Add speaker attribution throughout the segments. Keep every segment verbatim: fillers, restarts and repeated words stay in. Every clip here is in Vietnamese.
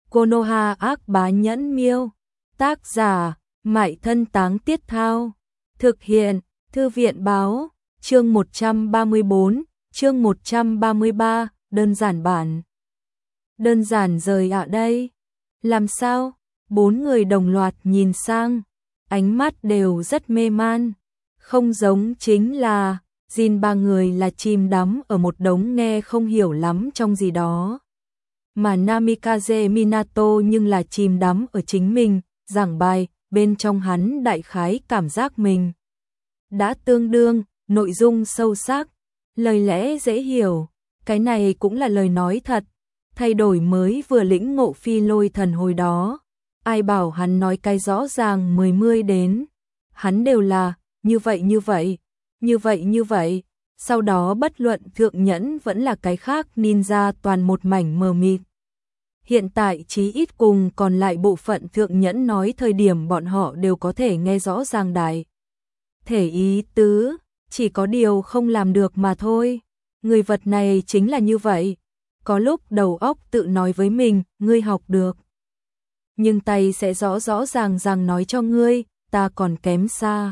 Speaker 1: Konoha ác bá nhẫn miêu. Tác giả, Mại Thân Táng Tiết Thao. Thực hiện, Thư viện báo, chương một trăm ba mươi bốn, chương một trăm ba mươi ba, đơn giản bản. Đơn giản rời ạ đây. Làm sao? Bốn người đồng loạt nhìn sang, ánh mắt đều rất mê man. Không giống chính là, Jin ba người là chìm đắm ở một đống nghe không hiểu lắm trong gì đó. Mà Namikaze Minato nhưng là chìm đắm ở chính mình, giảng bài, bên trong hắn đại khái cảm giác mình đã tương đương, nội dung sâu sắc, lời lẽ dễ hiểu, cái này cũng là lời nói thật, thay đổi mới vừa lĩnh ngộ phi lôi thần hồi đó. Ai bảo hắn nói cái rõ ràng mười mươi đến, hắn đều là, như vậy như vậy, như vậy như vậy, sau đó bất luận thượng nhẫn vẫn là cái khác ninja toàn một mảnh mờ mịt. Hiện tại chí ít cùng còn lại bộ phận thượng nhẫn nói thời điểm bọn họ đều có thể nghe rõ ràng đại thể ý tứ, chỉ có điều không làm được mà thôi. Người vật này chính là như vậy, có lúc đầu óc tự nói với mình, ngươi học được. Nhưng tay sẽ rõ rõ ràng ràng nói cho ngươi, ta còn kém xa.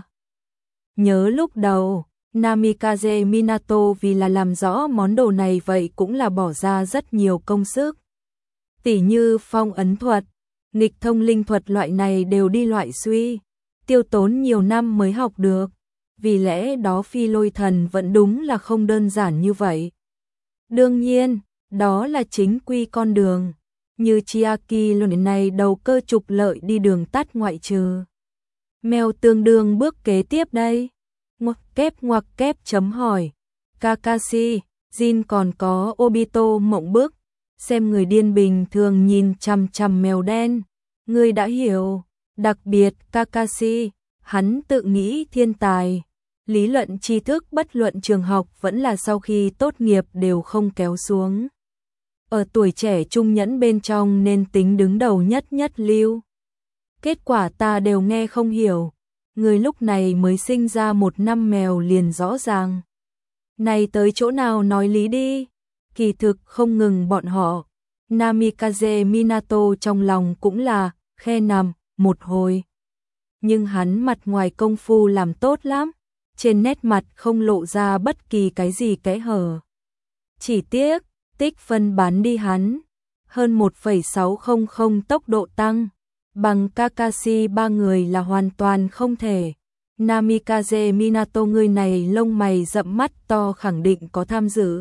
Speaker 1: Nhớ lúc đầu, Namikaze Minato vì là làm rõ món đồ này vậy cũng là bỏ ra rất nhiều công sức. Tỉ như phong ấn thuật, nghịch thông linh thuật loại này đều đi loại suy, tiêu tốn nhiều năm mới học được. Vì lẽ đó phi lôi thần vẫn đúng là không đơn giản như vậy. Đương nhiên, đó là chính quy con đường. Như Chiaki lần này đầu cơ trục lợi đi đường tắt ngoại trừ. Mèo tương đương bước kế tiếp đây. Ngoặc kép ngoặc kép chấm hỏi. Kakashi, Jin còn có Obito mộng bức. Xem người điên bình thường nhìn chằm chằm mèo đen. Người đã hiểu. Đặc biệt Kakashi, hắn tự nghĩ thiên tài. Lý luận tri thức bất luận trường học vẫn là sau khi tốt nghiệp đều không kéo xuống. Ở tuổi trẻ trung nhẫn bên trong nên tính đứng đầu nhất nhất lưu. Kết quả ta đều nghe không hiểu. Người lúc này mới sinh ra một năm mèo liền rõ ràng. Này tới chỗ nào nói lý đi. Kỳ thực không ngừng bọn họ. Namikaze Minato trong lòng cũng là khe nằm một hồi. Nhưng hắn mặt ngoài công phu làm tốt lắm. Trên nét mặt không lộ ra bất kỳ cái gì kẽ hở. Chỉ tiếc, tích phân bán đi hắn. Hơn một phẩy sáu không không tốc độ tăng. Bằng Kakashi ba người là hoàn toàn không thể. Namikaze Minato người này lông mày rậm mắt to khẳng định có tham dự.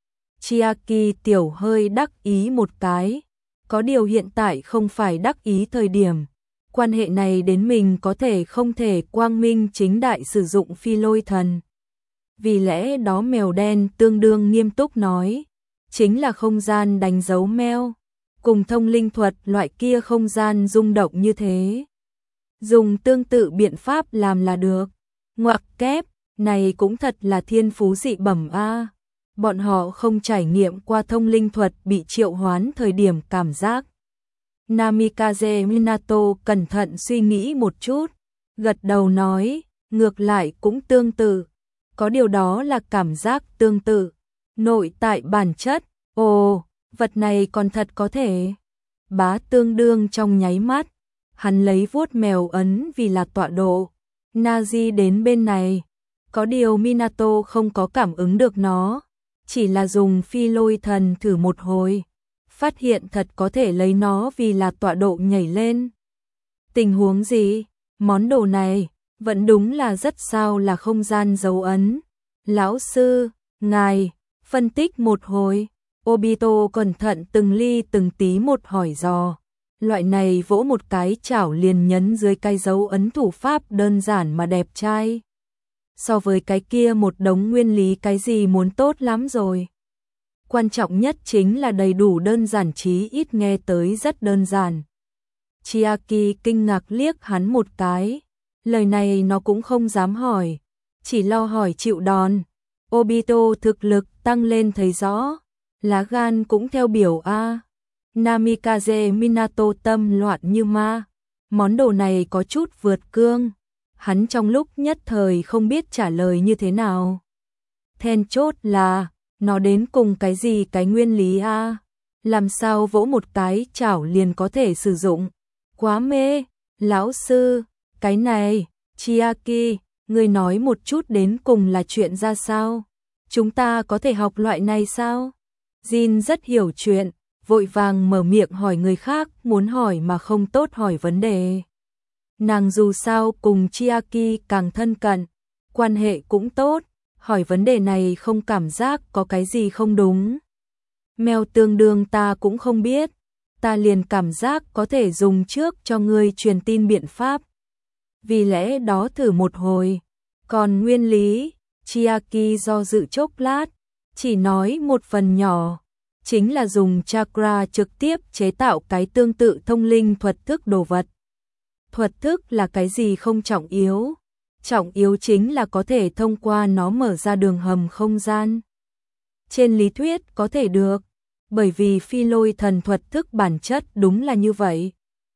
Speaker 1: Chiaki tiểu hơi đắc ý một cái. Có điều hiện tại không phải đắc ý thời điểm. Quan hệ này đến mình có thể không thể quang minh chính đại sử dụng phi lôi thần. Vì lẽ đó mèo đen tương đương nghiêm túc nói. Chính là không gian đánh dấu mèo. Cùng thông linh thuật loại kia không gian rung động như thế. Dùng tương tự biện pháp làm là được. Ngoặc kép, này cũng thật là thiên phú dị bẩm a. Bọn họ không trải nghiệm qua thông linh thuật bị triệu hoán thời điểm cảm giác. Namikaze Minato cẩn thận suy nghĩ một chút, gật đầu nói, ngược lại cũng tương tự. Có điều đó là cảm giác tương tự. Nội tại bản chất, ồ, vật này còn thật có thể. Bá tương đương trong nháy mắt, hắn lấy vuốt mèo ấn vì là tọa độ. Nazi đến bên này, có điều Minato không có cảm ứng được nó, chỉ là dùng phi lôi thần thử một hồi. Phát hiện thật có thể lấy nó vì là tọa độ nhảy lên. Tình huống gì? Món đồ này, vẫn đúng là rất sao là không gian dấu ấn. Lão sư, ngài, phân tích một hồi. Obito cẩn thận từng ly từng tí một hỏi dò. Loại này vỗ một cái chảo liền nhấn dưới cái dấu ấn thủ pháp đơn giản mà đẹp trai. So với cái kia một đống nguyên lý cái gì muốn tốt lắm rồi. Quan trọng nhất chính là đầy đủ đơn giản chí ít nghe tới rất đơn giản. Chiaki kinh ngạc liếc hắn một cái. Lời này nó cũng không dám hỏi. Chỉ lo hỏi chịu đòn. Obito thực lực tăng lên thấy rõ. Lá gan cũng theo biểu A. Namikaze Minato tâm loạn như ma. Món đồ này có chút vượt cương. Hắn trong lúc nhất thời không biết trả lời như thế nào. Then chốt là nó đến cùng cái gì cái nguyên lý a? làm sao vỗ một cái chảo liền có thể sử dụng. Quá mê, lão sư, cái này, Chiaki, ngươi nói một chút đến cùng là chuyện ra sao? Chúng ta có thể học loại này sao? Jin rất hiểu chuyện, vội vàng mở miệng hỏi người khác muốn hỏi mà không tốt hỏi vấn đề. Nàng dù sao cùng Chiaki càng thân cận, quan hệ cũng tốt, hỏi vấn đề này không cảm giác có cái gì không đúng. Mèo tương đương ta cũng không biết, ta liền cảm giác có thể dùng trước cho ngươi truyền tin biện pháp. Vì lẽ đó thử một hồi, còn nguyên lý, Chiaki do dự chốc lát, chỉ nói một phần nhỏ, chính là dùng chakra trực tiếp chế tạo cái tương tự thông linh thuật thức đồ vật. Thuật thức là cái gì không trọng yếu, trọng yếu chính là có thể thông qua nó mở ra đường hầm không gian. Trên lý thuyết có thể được, bởi vì phi lôi thần thuật thức bản chất đúng là như vậy.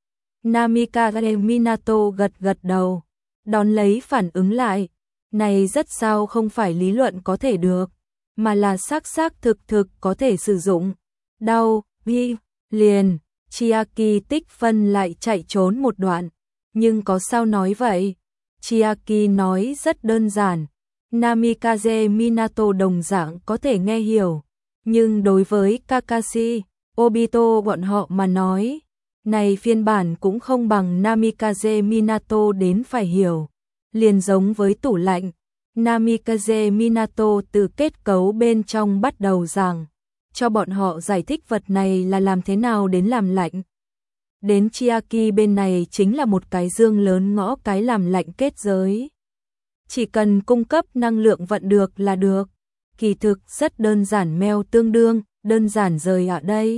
Speaker 1: Namikaze Minato gật gật đầu, đón lấy phản ứng lại, này rất sao không phải lý luận có thể được, mà là xác xác thực thực có thể sử dụng. Đau, vi, liền, Chiaki tích phân lại chạy trốn một đoạn, nhưng có sao nói vậy? Chiaki nói rất đơn giản, Namikaze Minato đồng dạng có thể nghe hiểu, nhưng đối với Kakashi, Obito bọn họ mà nói, này phiên bản cũng không bằng Namikaze Minato đến phải hiểu, liền giống với tủ lạnh. Namikaze Minato từ kết cấu bên trong bắt đầu rằng, cho bọn họ giải thích vật này là làm thế nào đến làm lạnh. Đến Chiaki bên này chính là một cái dương lớn ngõ cái làm lạnh kết giới. Chỉ cần cung cấp năng lượng vận được là được. Kỳ thực rất đơn giản mèo tương đương, đơn giản rời ở đây.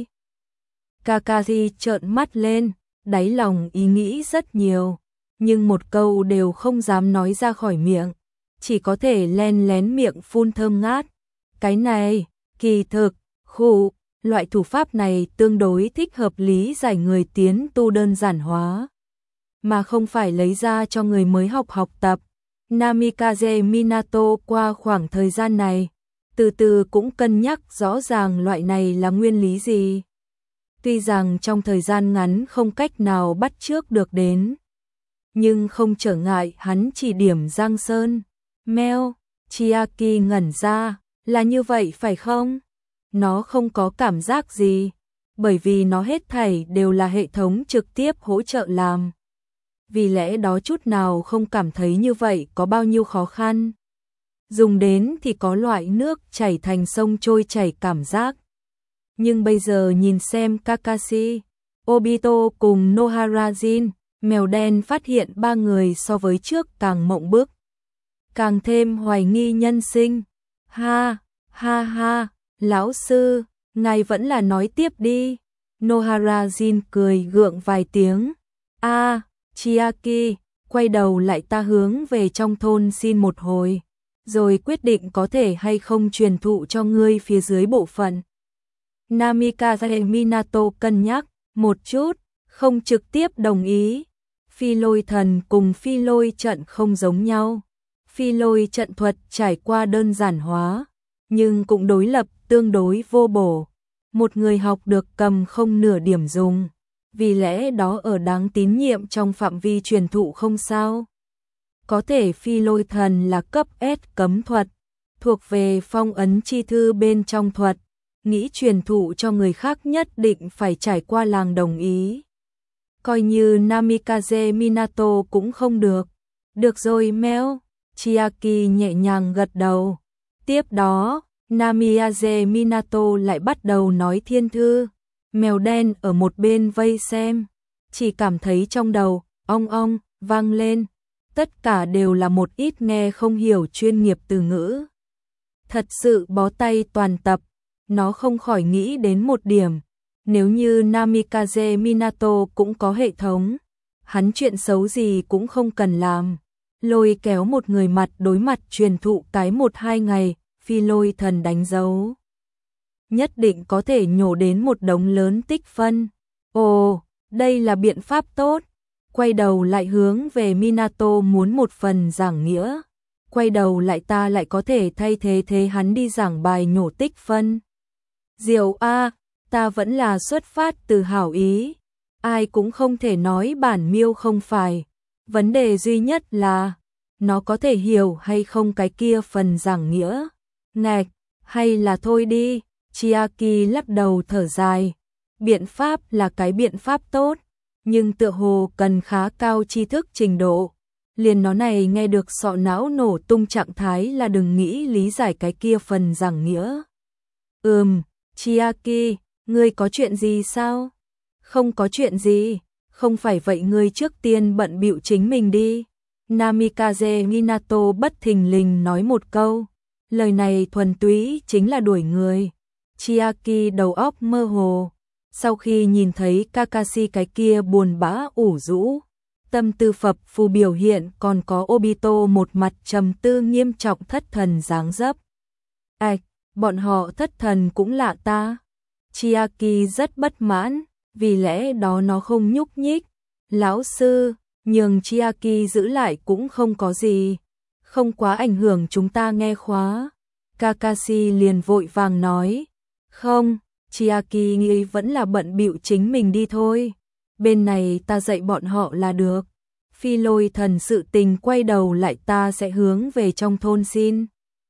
Speaker 1: Kakashi trợn mắt lên, đáy lòng ý nghĩ rất nhiều, nhưng một câu đều không dám nói ra khỏi miệng, chỉ có thể len lén miệng phun thơm ngát. Cái này, kỳ thực, khụ, loại thủ pháp này tương đối thích hợp lý giải người tiến tu đơn giản hóa, mà không phải lấy ra cho người mới học học tập. Namikaze Minato qua khoảng thời gian này, từ từ cũng cân nhắc rõ ràng loại này là nguyên lý gì. Tuy rằng trong thời gian ngắn không cách nào bắt chước được đến, nhưng không trở ngại hắn chỉ điểm Giang Sơn. Mèo, Chiaki ngẩn ra, là như vậy phải không? Nó không có cảm giác gì, bởi vì nó hết thảy đều là hệ thống trực tiếp hỗ trợ làm. Vì lẽ đó chút nào không cảm thấy như vậy có bao nhiêu khó khăn. Dùng đến thì có loại nước chảy thành sông trôi chảy cảm giác. Nhưng bây giờ nhìn xem Kakashi, Obito cùng Noharajin, mèo đen phát hiện ba người so với trước càng mộng bức, càng thêm hoài nghi nhân sinh. Ha, ha ha, lão sư, ngài vẫn là nói tiếp đi. Noharajin cười gượng vài tiếng. A, à, Chiaki, quay đầu lại ta hướng về trong thôn xin một hồi, rồi quyết định có thể hay không truyền thụ cho ngươi phía dưới bộ phận. Namikaze Minato cân nhắc một chút, không trực tiếp đồng ý. Phi lôi thần cùng phi lôi trận không giống nhau. Phi lôi trận thuật trải qua đơn giản hóa, nhưng cũng đối lập tương đối vô bổ. Một người học được cầm không nửa điểm dùng, vì lẽ đó ở đáng tín nhiệm trong phạm vi truyền thụ không sao. Có thể phi lôi thần là cấp S cấm thuật, thuộc về phong ấn chi thư bên trong thuật, nghĩ truyền thụ cho người khác nhất định phải trải qua làng đồng ý. Coi như Namikaze Minato cũng không được. Được rồi mèo, Chiaki nhẹ nhàng gật đầu. Tiếp đó, Namikaze Minato lại bắt đầu nói thiên thư. Mèo đen ở một bên vây xem, chỉ cảm thấy trong đầu, ong ong, vang lên. Tất cả đều là một ít nghe không hiểu chuyên nghiệp từ ngữ. Thật sự bó tay toàn tập, nó không khỏi nghĩ đến một điểm. Nếu như Namikaze Minato cũng có hệ thống, hắn chuyện xấu gì cũng không cần làm. Lôi kéo một người mặt đối mặt truyền thụ cái một hai ngày, phi lôi thần đánh dấu. Nhất định có thể nhổ đến một đống lớn tích phân. Ồ, đây là biện pháp tốt. Quay đầu lại hướng về Minato muốn một phần giảng nghĩa. Quay đầu lại ta lại có thể thay thế thế hắn đi giảng bài nhổ tích phân. Diệu a, ta vẫn là xuất phát từ hảo ý, ai cũng không thể nói bản miêu không phải. Vấn đề duy nhất là, nó có thể hiểu hay không cái kia phần giảng nghĩa. Ngạch, hay là thôi đi, Chiaki lắc đầu thở dài. Biện pháp là cái biện pháp tốt, nhưng tựa hồ cần khá cao tri thức trình độ. Liền nó này nghe được sọ não nổ tung trạng thái là đừng nghĩ lý giải cái kia phần giảng nghĩa. Ừm, Chiaki, ngươi có chuyện gì sao? Không có chuyện gì, không phải vậy ngươi trước tiên bận bịu chính mình đi. Namikaze Minato bất thình lình nói một câu, lời này thuần túy chính là đuổi người. Chiaki đầu óc mơ hồ, sau khi nhìn thấy Kakashi cái kia buồn bã ủ rũ, tâm tư phập phù biểu hiện còn có Obito một mặt trầm tư nghiêm trọng thất thần dáng dấp. Ảch, bọn họ thất thần cũng lạ ta. Chiaki rất bất mãn, vì lẽ đó nó không nhúc nhích. Lão sư, nhường Chiaki giữ lại cũng không có gì, không quá ảnh hưởng chúng ta nghe khóa. Kakashi liền vội vàng nói, không, Chiaki nghĩ vẫn là bận bịu chính mình đi thôi. Bên này ta dạy bọn họ là được. Phi Lôi Thần sự tình quay đầu lại ta sẽ hướng về trong thôn xin.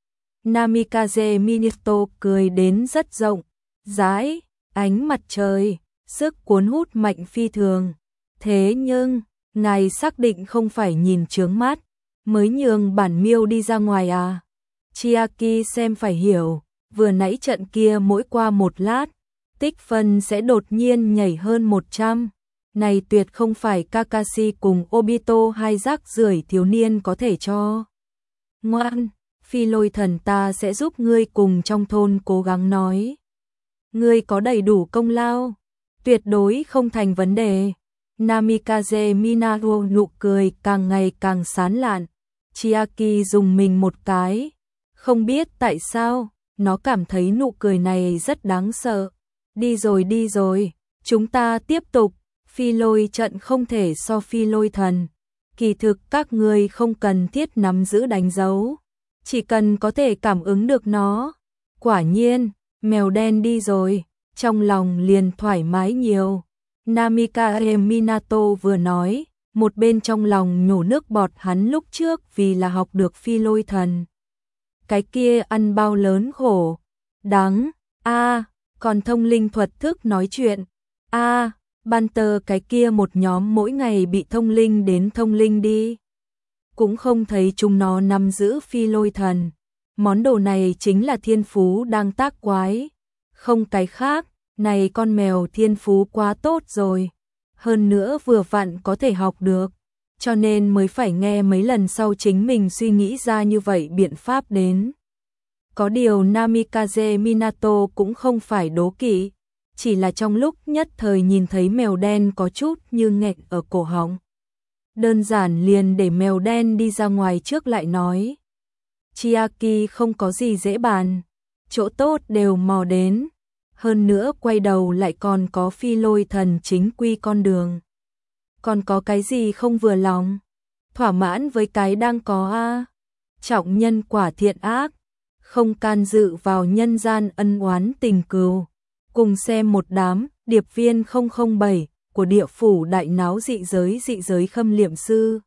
Speaker 1: Namikaze Minato cười đến rất rộng, rãi, ánh mặt trời, sức cuốn hút mạnh phi thường. Thế nhưng, ngài xác định không phải nhìn chướng mắt, mới nhường bản miêu đi ra ngoài à? Chiaki xem phải hiểu, vừa nãy trận kia mỗi qua một lát, tích phân sẽ đột nhiên nhảy hơn một trăm. Này tuyệt không phải Kakashi cùng Obito hai rác rưởi thiếu niên có thể cho. Ngoan, Phi Lôi Thần ta sẽ giúp ngươi cùng trong thôn cố gắng nói. Ngươi có đầy đủ công lao, tuyệt đối không thành vấn đề. Namikaze Minato nụ cười càng ngày càng sán lạn. Chiaki dùng mình một cái, không biết tại sao, nó cảm thấy nụ cười này rất đáng sợ. Đi rồi đi rồi, chúng ta tiếp tục. Phi Lôi trận không thể so Phi Lôi Thần. Kỳ thực các ngươi không cần thiết nắm giữ đánh dấu, chỉ cần có thể cảm ứng được nó. Quả nhiên, mèo đen đi rồi, trong lòng liền thoải mái nhiều. Namikaze Minato vừa nói, một bên trong lòng nhổ nước bọt hắn lúc trước vì là học được Phi Lôi Thần. Cái kia ăn bao lớn khổ, đắng, a à, còn thông linh thuật thức nói chuyện, a à, Banter cái kia một nhóm mỗi ngày bị thông linh đến thông linh đi. Cũng không thấy chúng nó nắm giữ Phi Lôi Thần. Món đồ này chính là thiên phú đang tác quái. Không cái khác, này con mèo thiên phú quá tốt rồi. Hơn nữa vừa vặn có thể học được. Cho nên mới phải nghe mấy lần sau chính mình suy nghĩ ra như vậy biện pháp đến. Có điều Namikaze Minato cũng không phải đố kỵ. Chỉ là trong lúc nhất thời nhìn thấy mèo đen có chút như nghẹn ở cổ họng. Đơn giản liền để mèo đen đi ra ngoài trước lại nói. Chiaki không có gì dễ bàn, chỗ tốt đều mò đến. Hơn nữa quay đầu lại còn có Phi Lôi Thần chính quy con đường. Còn có cái gì không vừa lòng? Thỏa mãn với cái đang có a à? Trọng nhân quả thiện ác, không can dự vào nhân gian ân oán tình cừu. Cùng xem một đám, điệp viên không không bảy của địa phủ đại náo dị giới dị giới khâm liệm sư.